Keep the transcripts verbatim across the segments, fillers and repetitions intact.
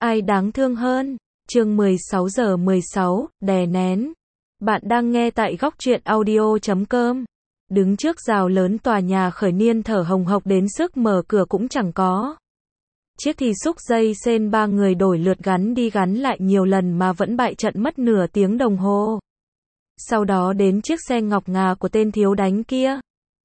Ai đáng thương hơn? Chương mười sáu giờ mười sáu, đè nén. Bạn đang nghe tại góc truyện audio chấm com. Đứng trước rào lớn tòa nhà Khởi Niên thở hồng hộc đến sức mở cửa cũng chẳng có. Chiếc thì xúc dây sên ba người đổi lượt gắn đi gắn lại nhiều lần mà vẫn bại trận mất nửa tiếng đồng hồ. Sau đó đến chiếc xe ngọc ngà của tên thiếu đánh kia.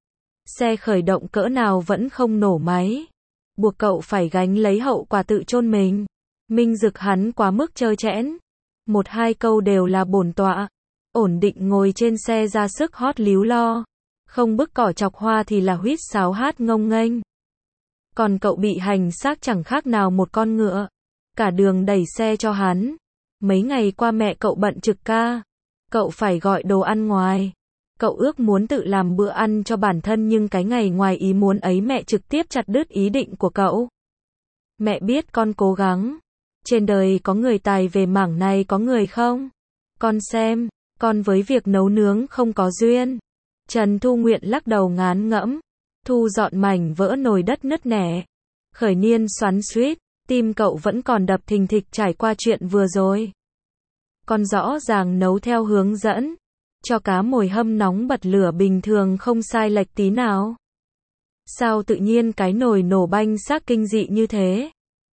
Xe khởi động cỡ nào vẫn không nổ máy. Buộc cậu phải gánh lấy hậu quả tự chôn mình. Minh Dực hắn quá mức trơ trẽn. Một hai câu đều là bổn tọa. Ổn định ngồi trên xe ra sức hót líu lo. Không bức cỏ chọc hoa thì là huýt sáo hát ngông nghênh. Còn cậu bị hành xác chẳng khác nào một con ngựa. Cả đường đẩy xe cho hắn. Mấy ngày qua mẹ cậu bận trực ca. Cậu phải gọi đồ ăn ngoài. Cậu ước muốn tự làm bữa ăn cho bản thân nhưng cái ngày ngoài ý muốn ấy mẹ trực tiếp chặt đứt ý định của cậu. Mẹ biết con cố gắng. Trên đời có người tài về mảng này có người không? Con xem, con với việc nấu nướng không có duyên. Trần Thu Nguyện lắc đầu ngán ngẫm. Thu dọn mảnh vỡ nồi đất nứt nẻ. Khởi Niên xoắn xuýt, tim cậu vẫn còn đập thình thịch trải qua chuyện vừa rồi. Con rõ ràng nấu theo hướng dẫn. Cho cá mồi hâm nóng bật lửa bình thường không sai lệch tí nào. Sao tự nhiên cái nồi nổ banh xác kinh dị như thế?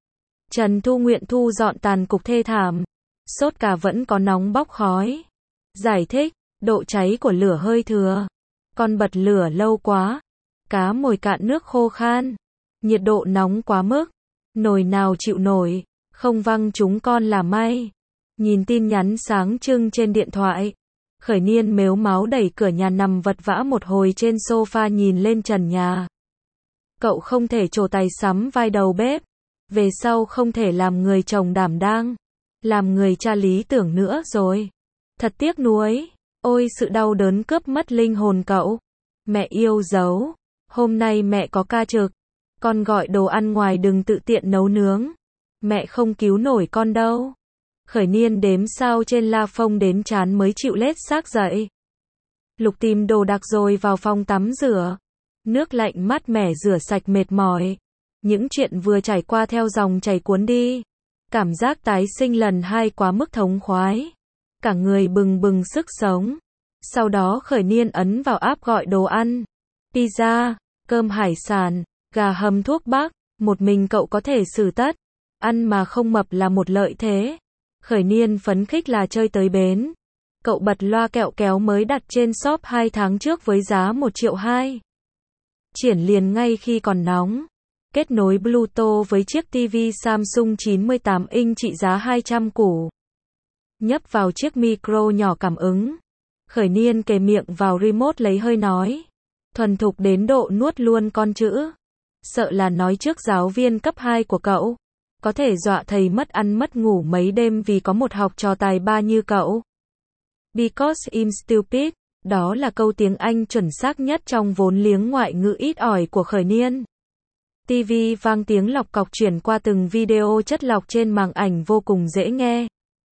Trần Thu Nguyện thu dọn tàn cục thê thảm. Sốt cà vẫn có nóng bốc khói. Giải thích, độ cháy của lửa hơi thừa. Con bật lửa lâu quá. Cá mồi cạn nước khô khan. Nhiệt độ nóng quá mức. Nồi nào chịu nổi. Không văng chúng con là may. Nhìn tin nhắn sáng trưng trên điện thoại. Khởi Niên mếu máu đẩy cửa nhà nằm vật vã một hồi trên sofa nhìn lên trần nhà. Cậu không thể trổ tài sắm vai đầu bếp. Về sau không thể làm người chồng đảm đang. Làm người cha lý tưởng nữa rồi. Thật tiếc nuối. Ôi sự đau đớn cướp mất linh hồn cậu. Mẹ yêu dấu. Hôm nay mẹ có ca trực. Con gọi đồ ăn ngoài đừng tự tiện nấu nướng. Mẹ không cứu nổi con đâu. Khởi Niên đếm sao trên la phông đến chán mới chịu lết xác dậy. Lục tìm đồ đạc rồi vào phòng tắm rửa. Nước lạnh mát mẻ rửa sạch mệt mỏi. Những chuyện vừa trải qua theo dòng chảy cuốn đi. Cảm giác tái sinh lần hai quá mức thống khoái. Cả người bừng bừng sức sống. Sau đó Khởi Niên ấn vào app gọi đồ ăn. Pizza, cơm hải sản, gà hầm thuốc bắc. Một mình cậu có thể xử tất. Ăn mà không mập là một lợi thế. Khởi Niên phấn khích là chơi tới bến. Cậu bật loa kẹo kéo mới đặt trên shop hai tháng trước với giá một triệu hai. Triển liền ngay khi còn nóng. Kết nối Bluetooth với chiếc ti vi Samsung chín mươi tám inch trị giá hai trăm củ. Nhấp vào chiếc micro nhỏ cảm ứng. Khởi Niên kề miệng vào remote lấy hơi nói. Thuần thục đến độ nuốt luôn con chữ. Sợ là nói trước giáo viên cấp hai của cậu. Có thể dọa thầy mất ăn mất ngủ mấy đêm vì có một học trò tài ba như cậu. Because I'm stupid. Đó là câu tiếng Anh chuẩn xác nhất trong vốn liếng ngoại ngữ ít ỏi của Khởi Niên. ti vi vang tiếng lọc cọc chuyển qua từng video chất lọc trên màn ảnh vô cùng dễ nghe.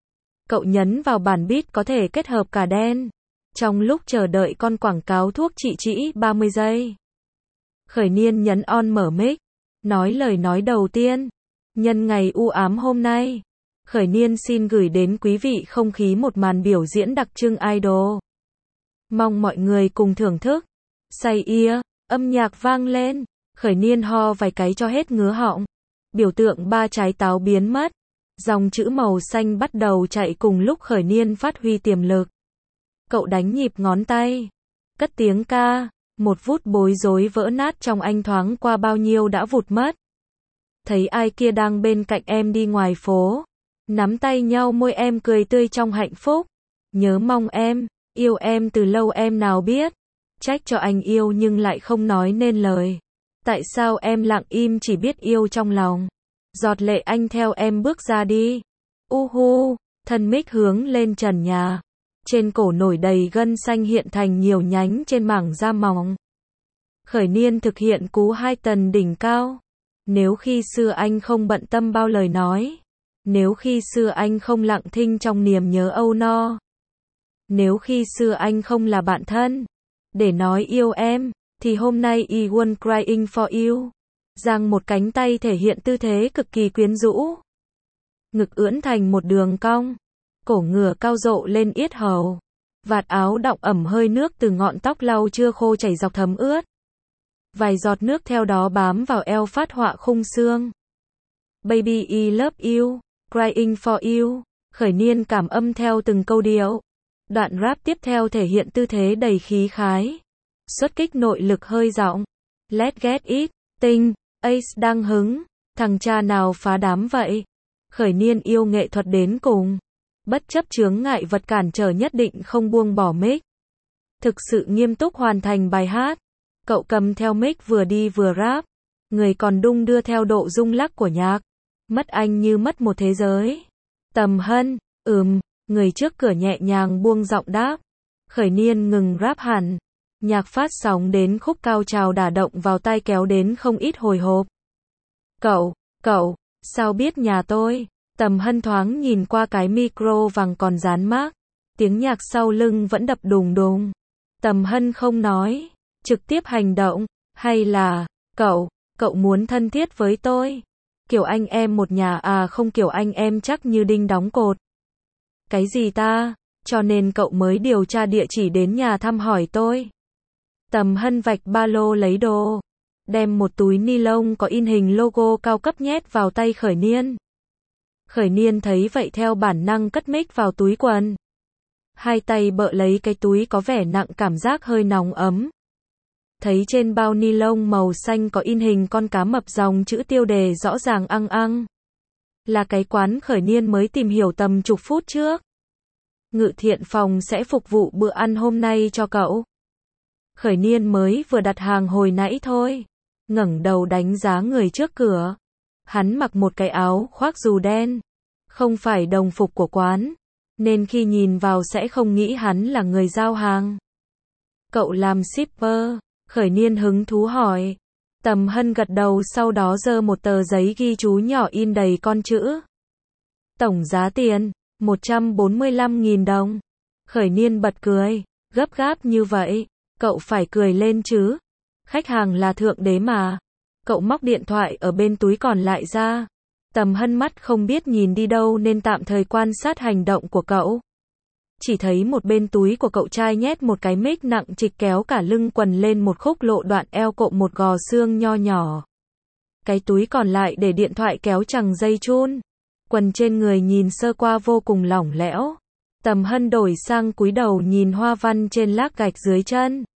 Cậu nhấn vào bản beat có thể kết hợp cả đen. Trong lúc chờ đợi con quảng cáo thuốc trị trĩ ba mươi giây. Khởi Niên nhấn on mở mic. Nói lời nói đầu tiên. Nhân ngày u ám hôm nay. Khởi Niên xin gửi đến quý vị không khí một màn biểu diễn đặc trưng idol. Mong mọi người cùng thưởng thức. Say ear, âm nhạc vang lên. Khởi Niên ho vài cái cho hết ngứa họng. Biểu tượng ba trái táo biến mất. Dòng chữ màu xanh bắt đầu chạy cùng lúc Khởi Niên phát huy tiềm lực. Cậu đánh nhịp ngón tay. Cất tiếng ca. Một vút bối rối vỡ nát trong anh thoáng qua bao nhiêu đã vụt mất. Thấy ai kia đang bên cạnh em đi ngoài phố. Nắm tay nhau môi em cười tươi trong hạnh phúc. Nhớ mong em, yêu em từ lâu em nào biết. Trách cho anh yêu nhưng lại không nói nên lời. Tại sao em lặng im chỉ biết yêu trong lòng. Giọt lệ anh theo em bước ra đi. Uhu, thân mic hướng lên trần nhà. Trên cổ nổi đầy gân xanh hiện thành nhiều nhánh trên mảng da mỏng. Khởi Niên thực hiện cú hai tần đỉnh cao. Nếu khi xưa anh không bận tâm bao lời nói. Nếu khi xưa anh không lặng thinh trong niềm nhớ âu no. Nếu khi xưa anh không là bạn thân. Để nói yêu em. Thì hôm nay I won't crying for you. Giang một cánh tay thể hiện tư thế cực kỳ quyến rũ. ngực ưỡn thành một đường cong, cổ ngửa cao rộ lên yết hầu, vạt áo đọng ẩm hơi nước từ ngọn tóc lau chưa khô chảy dọc thấm ướt. Vài giọt nước theo đó bám vào eo phát họa khung xương. Baby I love you, crying for you, Khởi Niên cảm âm theo từng câu điệu. Đoạn rap tiếp theo thể hiện tư thế đầy khí khái, xuất kích nội lực hơi giọng. Let's get it, tinh, Ace đang hứng, thằng cha nào phá đám vậy? Khởi Niên yêu nghệ thuật đến cùng, bất chấp chướng ngại vật cản trở nhất định không buông bỏ mic. Thực sự nghiêm túc hoàn thành bài hát. Cậu cầm theo mic vừa đi vừa rap, người còn đung đưa theo độ rung lắc của nhạc. Mất anh như mất một thế giới. Tầm Hân, ừm, người trước cửa nhẹ nhàng buông giọng đáp. Khởi Niên ngừng rap hẳn. Nhạc phát sóng đến khúc cao trào đả động vào tai kéo đến không ít hồi hộp. Cậu, cậu, sao biết nhà tôi? Tầm Hân thoáng nhìn qua cái micro vàng còn dán mác. Tiếng nhạc sau lưng vẫn đập đùng đùng. Tầm Hân không nói, trực tiếp hành động. Hay là, cậu, cậu muốn thân thiết với tôi? Kiểu anh em một nhà à? Không, kiểu anh em chắc như đinh đóng cột. Cái gì ta? Cho nên cậu mới điều tra địa chỉ đến nhà thăm hỏi tôi. Tầm Hân vạch ba lô lấy đồ, đem một túi ni lông có in hình logo cao cấp nhét vào tay Khởi Niên. Khởi Niên thấy vậy theo bản năng cất mic vào túi quần. Hai tay bợ lấy cái túi có vẻ nặng, cảm giác hơi nóng ấm. Thấy trên bao ni lông màu xanh có in hình con cá mập dòng chữ tiêu đề rõ ràng ăng ăng. Là cái quán Khởi Niên mới tìm hiểu tầm chục phút trước. Ngự Thiện Phòng sẽ phục vụ bữa ăn hôm nay cho cậu. Khởi Niên mới vừa đặt hàng hồi nãy thôi. Ngẩng đầu đánh giá người trước cửa. Hắn mặc một cái áo khoác dù đen. Không phải đồng phục của quán, nên khi nhìn vào sẽ không nghĩ hắn là người giao hàng. Cậu làm shipper? Khởi Niên hứng thú hỏi. Tầm Hân gật đầu, sau đó giơ một tờ giấy ghi chú nhỏ in đầy con chữ. Tổng giá tiền, một trăm bốn mươi lăm nghìn đồng. Khởi Niên bật cười, gấp gáp như vậy, cậu phải cười lên chứ. Khách hàng là thượng đế mà. Cậu móc điện thoại ở bên túi còn lại ra. Tầm Hân mắt không biết nhìn đi đâu nên tạm thời quan sát hành động của cậu. Chỉ thấy một bên túi của cậu trai nhét một cái mic nặng trịch kéo cả lưng quần lên một khúc lộ đoạn eo cộm một gò xương nho nhỏ. Cái túi còn lại để điện thoại kéo chằng dây chun. Quần trên người nhìn sơ qua vô cùng lỏng lẽo. Tầm Hân đổi sang cúi đầu nhìn hoa văn trên lác gạch dưới chân.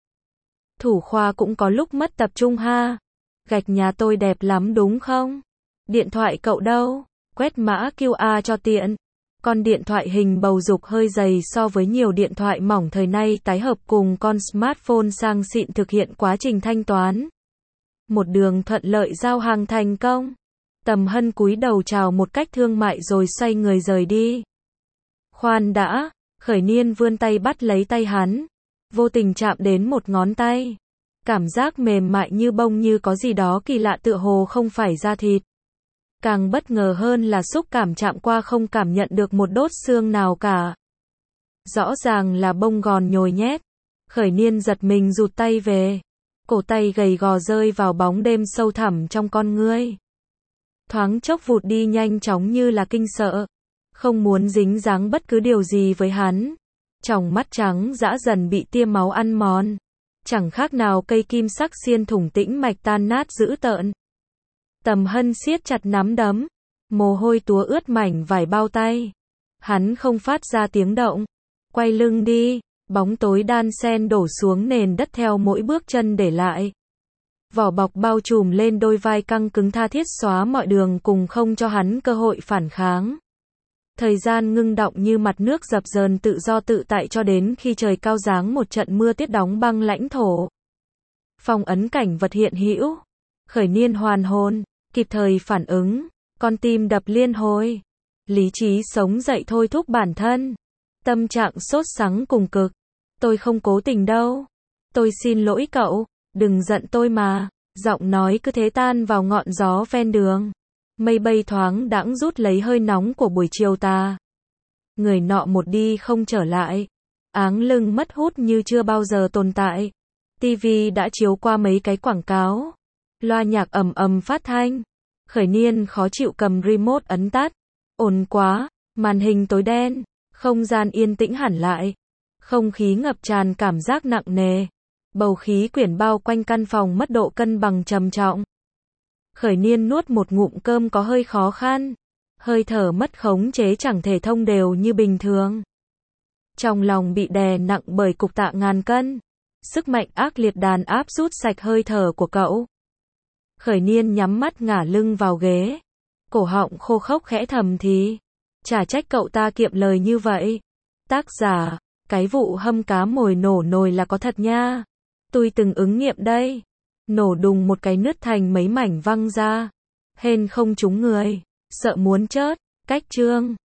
Thủ khoa cũng có lúc mất tập trung ha. Gạch nhà tôi đẹp lắm đúng không? Điện thoại cậu đâu? Quét mã quy rờ cho tiện. Con điện thoại hình bầu dục hơi dày so với nhiều điện thoại mỏng thời nay, tái hợp cùng con smartphone sang xịn thực hiện quá trình thanh toán. Một đường thuận lợi giao hàng thành công. Tầm Hân cúi đầu chào một cách thương mại rồi xoay người rời đi. Khoan đã, Khởi Niên vươn tay bắt lấy tay hắn, vô tình chạm đến một ngón tay. Cảm giác mềm mại như bông, như có gì đó kỳ lạ, tựa hồ không phải da thịt. Càng bất ngờ hơn là xúc cảm chạm qua không cảm nhận được một đốt xương nào cả. Rõ ràng là bông gòn nhồi nhét. Khởi Niên giật mình rụt tay về. Cổ tay gầy gò rơi vào bóng đêm sâu thẳm trong con ngươi. Thoáng chốc vụt đi nhanh chóng như là kinh sợ. Không muốn dính dáng bất cứ điều gì với hắn. Tròng mắt trắng dã dần bị tia máu ăn mòn. Chẳng khác nào cây kim sắc xiên thủng tĩnh mạch tan nát dữ tợn. Tầm Hân siết chặt nắm đấm. Mồ hôi túa ướt mảnh vải bao tay. Hắn không phát ra tiếng động. Quay lưng đi. Bóng tối đan xen đổ xuống nền đất theo mỗi bước chân để lại. Vỏ bọc bao trùm lên đôi vai căng cứng tha thiết xóa mọi đường cùng không cho hắn cơ hội phản kháng. Thời gian ngưng đọng như mặt nước dập dờn tự do tự tại cho đến khi trời cao giáng một trận mưa tiết đóng băng lãnh thổ. Phong ấn cảnh vật hiện hữu. Khởi Niên hoàn hồn, kịp thời phản ứng, con tim đập liên hồi. Lý trí sống dậy thôi thúc bản thân. Tâm trạng sốt sắng cùng cực. Tôi không cố tình đâu. Tôi xin lỗi cậu, đừng giận tôi mà. Giọng nói cứ thế tan vào ngọn gió ven đường. Mây bay thoáng đãng rút lấy hơi nóng của buổi chiều tà. Người nọ một đi không trở lại. Áng lưng mất hút như chưa bao giờ tồn tại. ti vi đã chiếu qua mấy cái quảng cáo. Loa nhạc ầm ầm phát thanh. Khởi Niên khó chịu cầm remote ấn tắt. Ồn quá, màn hình tối đen, không gian yên tĩnh hẳn lại. Không khí ngập tràn cảm giác nặng nề. Bầu khí quyển bao quanh căn phòng mất độ cân bằng trầm trọng. Khởi Niên nuốt một ngụm cơm có hơi khó khăn. Hơi thở mất khống chế chẳng thể thông đều như bình thường. Trong lòng bị đè nặng bởi cục tạ ngàn cân. Sức mạnh ác liệt đàn áp rút sạch hơi thở của cậu. Khởi Niên nhắm mắt ngả lưng vào ghế. Cổ họng khô khốc khẽ thầm thì. Chả trách cậu ta kiệm lời như vậy. Tác giả, cái vụ hâm cá mồi nổ nồi là có thật nha. Tôi từng ứng nghiệm đây. Nổ đùng một cái nứt thành mấy mảnh văng ra. Hên không trúng người. Sợ muốn chết. Cách chương.